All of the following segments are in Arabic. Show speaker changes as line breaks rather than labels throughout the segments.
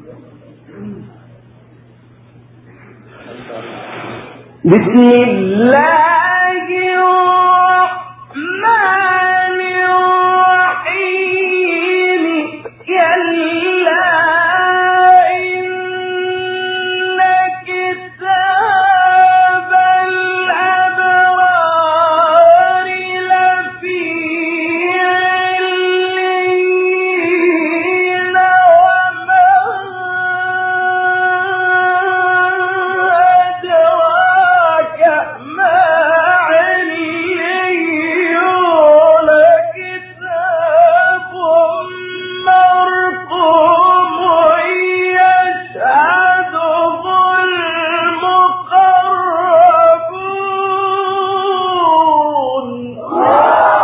بسم الله الرحمن الرحيم كلا إن كتاب الأبرار لفي عليين وما أدراك ما عليون كتاب مرقوم يشهده المقربون.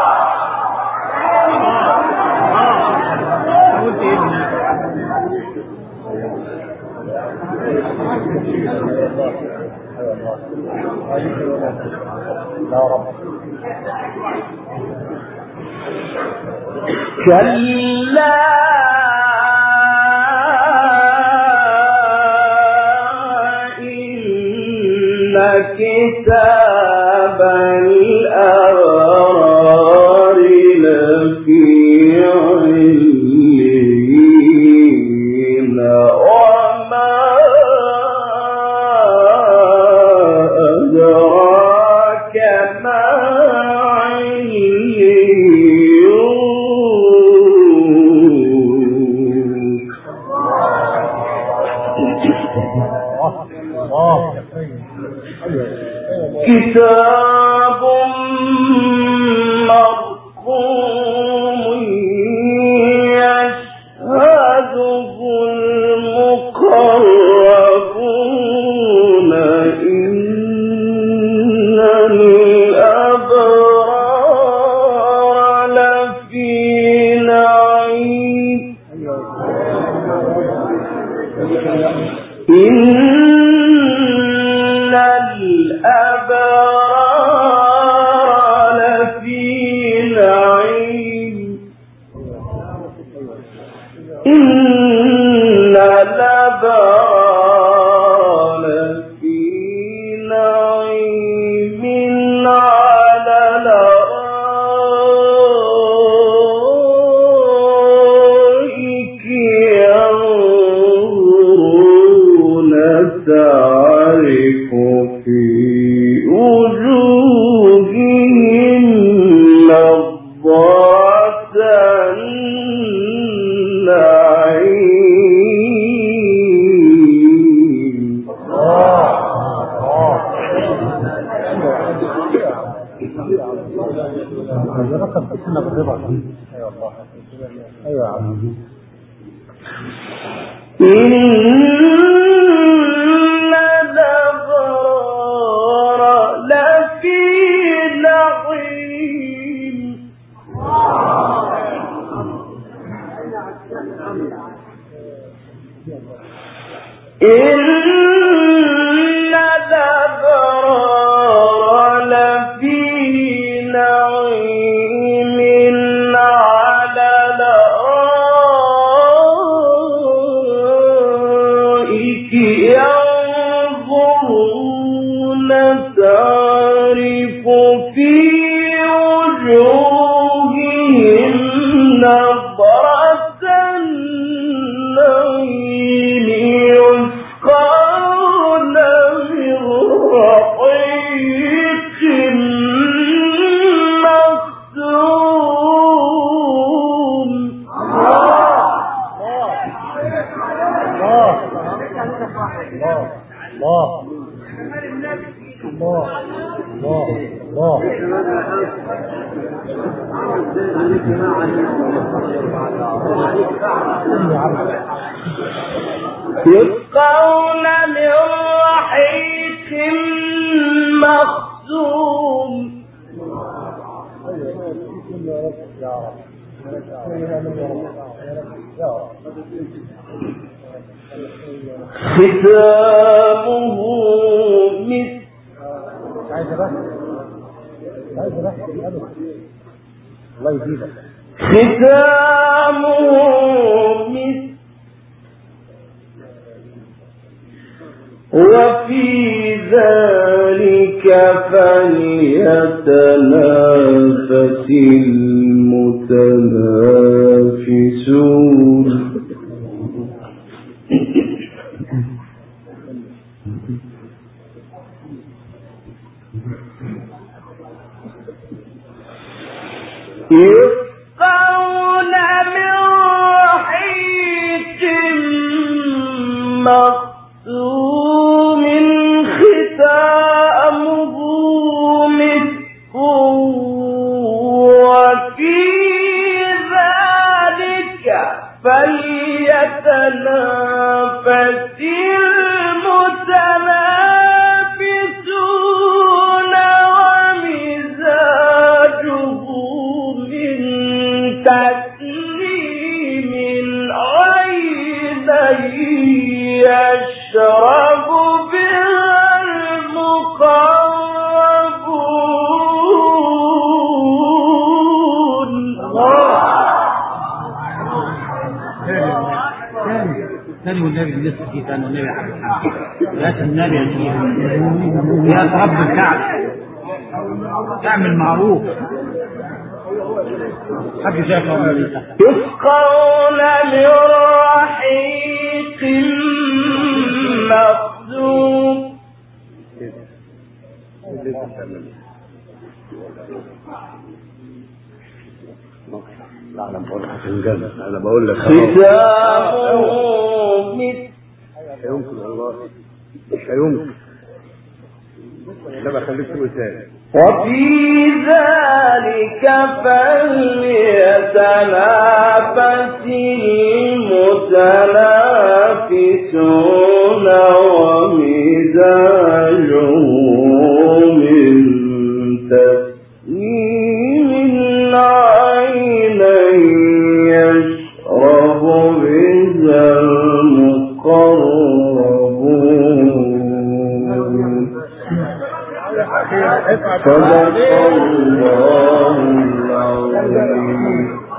كلا إن كتاب الأبرار لفي عليين وما أدراك ما كتاب مرقوم يشهده المقربون إن الأبرار لفي نعيم إن الأبرار لفي نعيم إن الأبرار لفي نعيم على الأرائك ينظرون تعرف في وجوههم نضرة النعيم. إن الأبرار لفي نعيم إن الأبرار لفي نعيم على الأرائك ينظرون تعرف في وجوههم نضرة النعيم يسقون من رحيق مختوم. يسقون من رحيق مختوم. ختامه مسك. الله يجيبك. ختامه مسك وفي ذلك فليتنافس المتنافسون يسقون من رحيق مختوم ختامه مسك وفي ذلك فليتنافس المتنافسون ومزاجه من تسليم عينا يشرب بها المقربون.
ثاني والنبي لسه في ثاني والنبي حق يا النبي يا شيخ يا رب الكعب اعمل معروف حد شايفه
يسقون من رحيق مختوم
انا بقول لك
ختامه مسك
يمكن والله مش هيمكن لما خليك تقول تاني
وفي ذلك فليتنافس المتنافسون ومزاجه من تسنيم عينا يشرب بها المقربون. صدق الله العظيم.